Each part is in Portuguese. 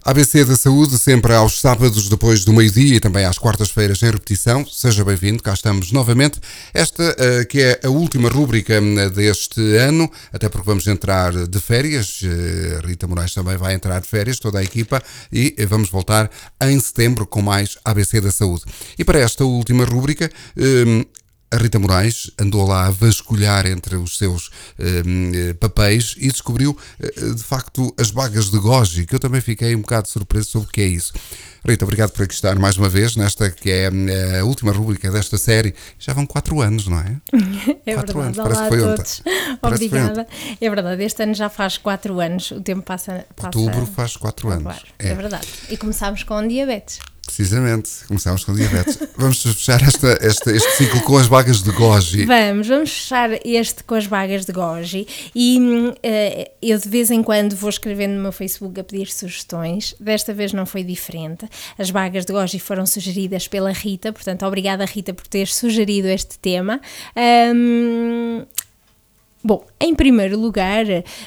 ABC da Saúde, sempre aos sábados depois do meio-dia e também às quartas-feiras em repetição. Seja bem-vindo, cá estamos novamente. Esta que é a última rúbrica deste ano, até porque vamos entrar de férias. Rita Moraes também vai entrar de férias, toda a equipa, e vamos voltar em setembro com mais ABC da Saúde. E para esta última rúbrica, a Rita Moraes andou lá a vasculhar entre os seus papéis e descobriu, de facto, as bagas de goji, que eu também fiquei um bocado surpreso sobre o que é isso. Rita, obrigado por aqui estar mais uma vez, nesta que é a última rúbrica desta série. Já vão 4 anos, não é? É 4 verdade, anos, parece que foi ontem. Obrigada. É verdade, este ano já faz 4 anos, o tempo passa... Outubro faz 4 anos. Claro, é verdade. E começámos com diabetes. Precisamente, começámos com diabetes. Vamos fechar este ciclo com as bagas de goji. Vamos fechar este com as bagas de goji e eu de vez em quando vou escrevendo no meu Facebook a pedir sugestões. Desta vez não foi diferente. As bagas de goji foram sugeridas pela Rita, portanto, obrigada Rita por teres sugerido este tema. Bom, em primeiro lugar...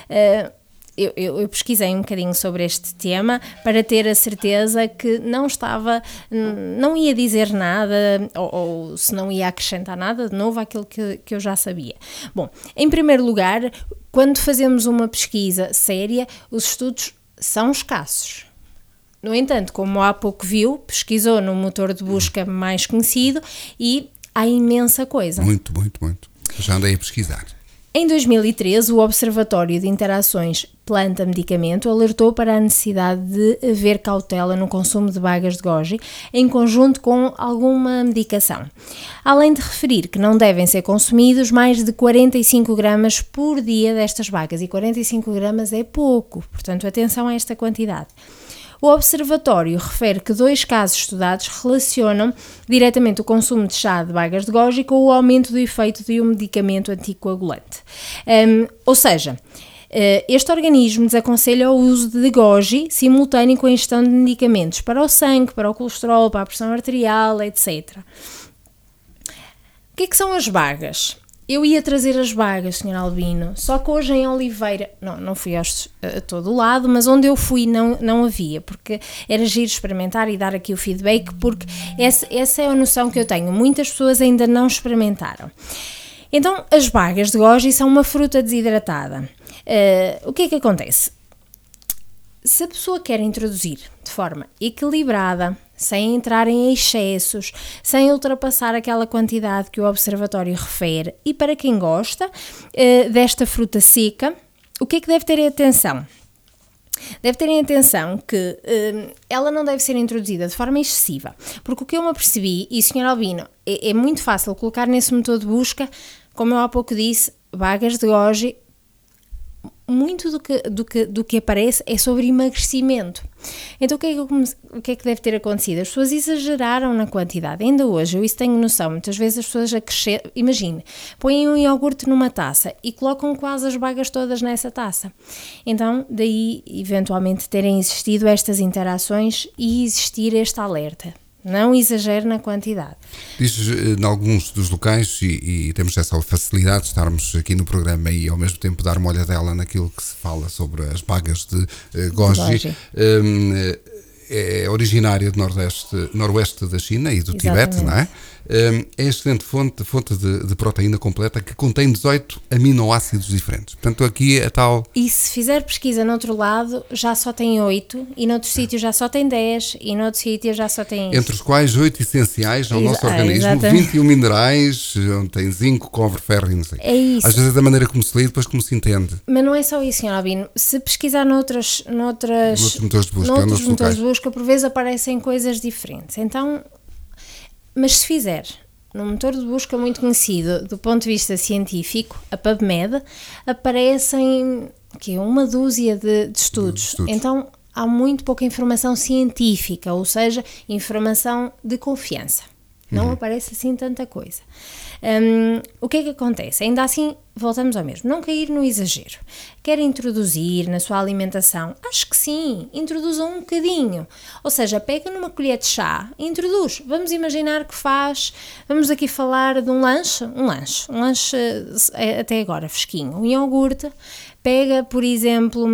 Eu pesquisei um bocadinho sobre este tema para ter a certeza que não ia dizer nada ou se não ia acrescentar nada de novo àquilo que eu já sabia. Bom, em primeiro lugar, quando fazemos uma pesquisa séria, os estudos são escassos. No entanto, como há pouco viu, pesquisou no motor de busca mais conhecido e há imensa coisa. Muito. Já andei a pesquisar. Em 2013, o Observatório de Interações Planta-Medicamento alertou para a necessidade de haver cautela no consumo de bagas de goji em conjunto com alguma medicação, além de referir que não devem ser consumidos mais de 45 gramas por dia destas bagas, e 45 gramas é pouco, portanto atenção a esta quantidade. O Observatório refere que 2 casos estudados relacionam diretamente o consumo de chá de bagas de goji com o aumento do efeito de um medicamento anticoagulante. Ou seja, este organismo desaconselha o uso de goji simultâneo com a ingestão de medicamentos para o sangue, para o colesterol, para a pressão arterial, etc. O que é que são as bagas? Eu ia trazer as bagas, Sr. Albino, só que hoje em Oliveira, não fui a todo lado, mas onde eu fui não havia, porque era giro experimentar e dar aqui o feedback, porque essa é a noção que eu tenho, muitas pessoas ainda não experimentaram. Então, as bagas de goji são uma fruta desidratada. O que é que acontece? Se a pessoa quer introduzir de forma equilibrada, sem entrar em excessos, sem ultrapassar aquela quantidade que o Observatório refere, e para quem gosta desta fruta seca, o que é que deve ter atenção? Deve terem atenção que ela não deve ser introduzida de forma excessiva, porque o que eu me apercebi, e Sr. Albino, é muito fácil colocar nesse motor de busca, como eu há pouco disse, bagas de goji. Muito do que aparece é sobre emagrecimento. Então o que é que deve ter acontecido? As pessoas exageraram na quantidade. Ainda hoje, eu isso tenho noção, muitas vezes as pessoas acrescentam, imagine, põem um iogurte numa taça e colocam quase as bagas todas nessa taça. Então daí eventualmente terem existido estas interações e existir este alerta. Não exagere na quantidade. Dizes, em alguns dos locais, e temos essa facilidade de estarmos aqui no programa e ao mesmo tempo dar uma olhadela naquilo que se fala sobre as bagas de goji, é originária do noroeste da China e do Tibete, não é? É excelente fonte de proteína completa que contém 18 aminoácidos diferentes. Portanto, aqui é tal... E se fizer pesquisa no outro lado, já só tem 8, e noutro sítio já só tem 10, e noutro sítio já só tem... Entre os quais 8 essenciais ao nosso organismo, exatamente. 21 minerais, onde tem zinco, cobre, ferro e não sei. É isso. Às vezes é da maneira como se lê e depois como se entende. Mas não é só isso, Sr. Albino. Se pesquisar noutros motores de busca, noutros motores de busca, por vezes aparecem coisas diferentes. Então... Mas se fizer num motor de busca muito conhecido do ponto de vista científico, a PubMed, aparecem uma dúzia de estudos. Então há muito pouca informação científica, ou seja, informação de confiança. Não aparece assim tanta coisa. O que é que acontece? Ainda assim, voltamos ao mesmo. Não cair no exagero. Quer introduzir na sua alimentação? Acho que sim. Introduzam um bocadinho. Ou seja, pega numa colher de chá e introduz. Vamos imaginar que vamos aqui falar de um lanche até agora fresquinho. Um iogurte. Pega, por exemplo,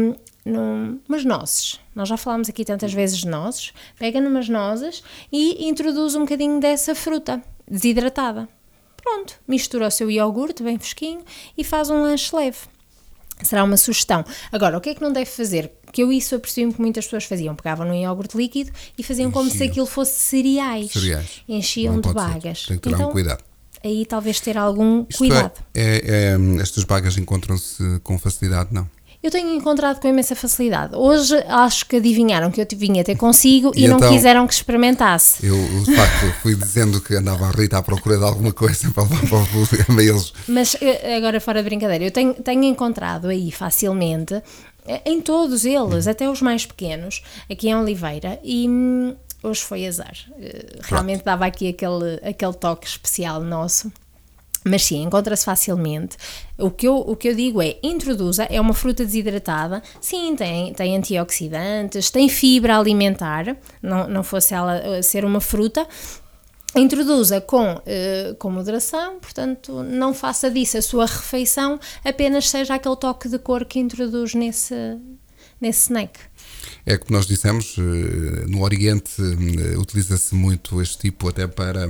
numas nozes. Nós já falámos aqui tantas vezes de nozes. Pega numas nozes e introduz um bocadinho dessa fruta desidratada. Pronto, mistura o seu iogurte bem fresquinho e faz um lanche leve. Será uma sugestão. Agora, o que é que não deve fazer? Que isso apercebi-me que muitas pessoas faziam. Pegavam num iogurte líquido e faziam como se aquilo fosse cereais. Enchiam de bagas. Tem que ter algum cuidado. Aí talvez ter algum cuidado. Estas bagas encontram-se com facilidade, não? Eu tenho encontrado com imensa facilidade. Hoje acho que adivinharam que eu vinha até consigo e não então, quiseram que experimentasse. Eu, de facto, fui dizendo que andava a Rita à procura de alguma coisa para levar para o programa eles. Mas agora fora de brincadeira, eu tenho encontrado aí facilmente, em todos eles, até os mais pequenos, aqui em Oliveira, e hoje foi azar. Realmente dava aqui aquele toque especial nosso. Mas sim, encontra-se facilmente. O que eu digo é, introduza, é uma fruta desidratada, sim, tem antioxidantes, tem fibra alimentar, não fosse ela ser uma fruta, introduza com moderação, portanto não faça disso a sua refeição, apenas seja aquele toque de cor que introduz nesse snack. É como nós dissemos, no Oriente utiliza-se muito este tipo até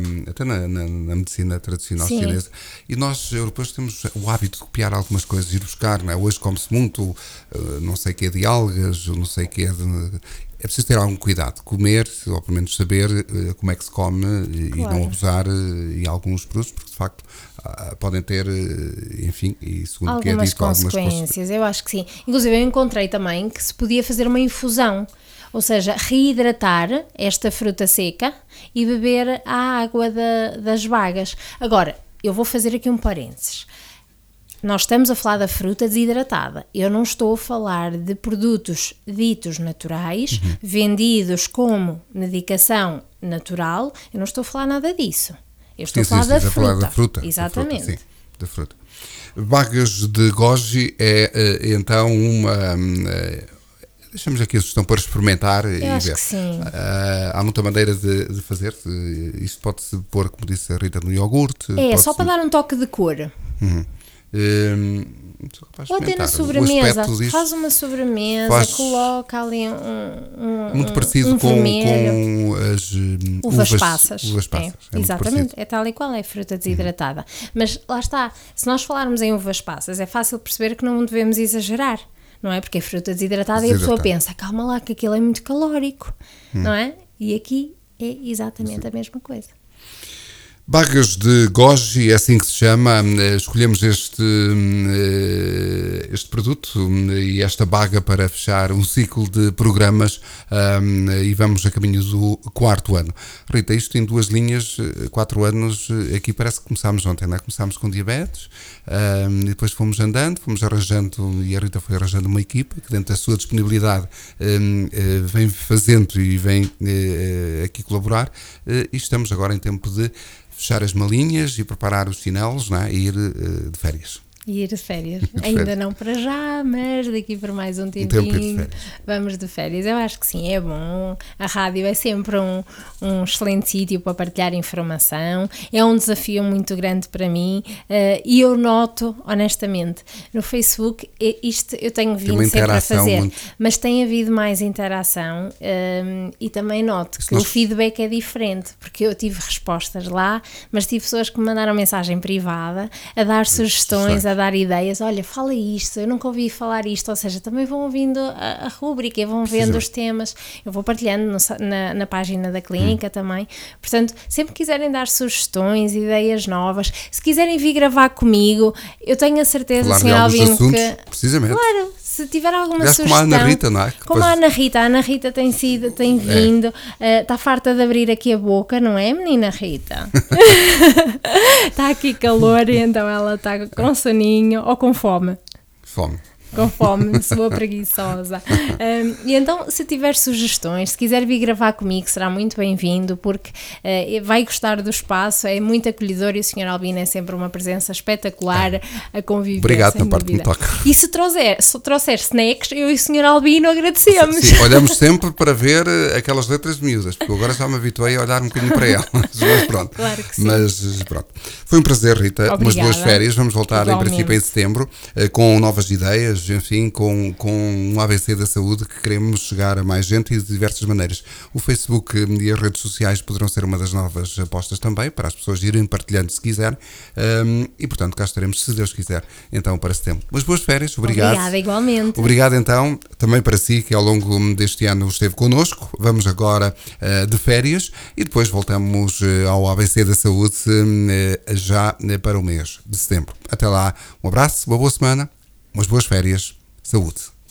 na medicina tradicional chinesa, e nós europeus temos o hábito de copiar algumas coisas, ir buscar, não é? Hoje come-se muito, não sei o que é de algas, não sei o que é de... É preciso ter algum cuidado, comer, ou pelo menos saber como é que se come e não abusar em alguns produtos, porque de facto podem ter, enfim, e segundo o que é dito, algumas consequências. Eu acho que sim. Inclusive eu encontrei também que se podia fazer uma infusão, ou seja, reidratar esta fruta seca e beber a água das bagas. Agora, eu vou fazer aqui um parênteses. Nós estamos a falar da fruta desidratada. Eu não estou a falar de produtos ditos naturais, vendidos como medicação natural. Eu não estou a falar nada disso. Eu estou a falar da fruta. Exatamente. Da fruta. Bagas de goji é então uma... Deixamos aqui a sugestão para experimentar e ver. Que sim. Há muita maneira de fazer. Isto pode-se pôr, como disse a Rita, no iogurte. Só para dar um toque de cor. Ou até na sobremesa, faz uma sobremesa, coloca ali muito parecido com as uvas passas. Exatamente, é tal e qual, é fruta desidratada. Mas lá está, se nós falarmos em uvas passas, é fácil perceber que não devemos exagerar, não é? Porque é fruta desidratada e a pessoa pensa, calma lá, que aquilo é muito calórico, não é? E aqui é exatamente a mesma coisa. Bagas de goji, é assim que se chama. Escolhemos este produto e esta baga para fechar um ciclo de programas e vamos a caminho do 4º ano. Rita, isto em 2 linhas, 4 anos, aqui parece que começámos ontem, não é? Começámos com diabetes e depois fomos andando, fomos arranjando, e a Rita foi arranjando uma equipa que dentro da sua disponibilidade vem fazendo e vem aqui colaborar e estamos agora em tempo de fechar as malinhas e preparar os chinelos, não é? E ir de férias. Ir de férias. Ainda não para já, mas daqui por mais um tempinho vamos de férias. Eu acho que sim, é bom. A rádio é sempre um excelente sítio para partilhar informação. É um desafio muito grande para mim e eu noto, honestamente, no Facebook, isto eu tenho vindo sempre a fazer, mas tem havido mais interação e também noto que o feedback é diferente, porque eu tive respostas lá, mas tive pessoas que me mandaram mensagem privada a dar sugestões, a dar ideias, olha, fala isto, eu nunca ouvi falar isto, ou seja, também vão ouvindo a rúbrica e vão vendo os temas, eu vou partilhando na página da clínica também, portanto, sempre quiserem dar sugestões, ideias novas, se quiserem vir gravar comigo, eu tenho a certeza, Sr. Albino, que... Precisamente. Claro, se tiver alguma sugestão... Como a Ana Rita, não é? Como a Ana Rita tem vindo, está farta de abrir aqui a boca, não é, menina Rita? Está aqui calor e então ela está com soninho ou com fome. Com fome, sou preguiçosa. E então, se tiver sugestões, se quiser vir gravar comigo, será muito bem-vindo, porque vai gostar do espaço, é muito acolhedor e o Sr. Albino é sempre uma presença espetacular a conviver. Obrigado na parte que me toca. E se trouxer snacks, eu e o Sr. Albino agradecemos. Sim, olhamos sempre para ver aquelas letras miúdas, porque agora já me habituei a olhar um bocadinho para elas. Mas pronto. Claro que sim. Mas pronto. Foi um prazer, Rita. Obrigada. Umas boas férias. Vamos voltar em princípio em setembro com novas ideias hoje, enfim, com um ABC da saúde que queremos chegar a mais gente e de diversas maneiras. O Facebook e as redes sociais poderão ser uma das novas apostas também, para as pessoas irem partilhando se quiserem, e portanto cá estaremos, se Deus quiser, então para setembro. Mas boas férias, obrigado. Obrigada, igualmente. Obrigado então, também para si que ao longo deste ano esteve connosco. Vamos agora de férias e depois voltamos ao ABC da Saúde já para o mês de setembro. Até lá, um abraço, uma boa semana, umas boas férias, saúde.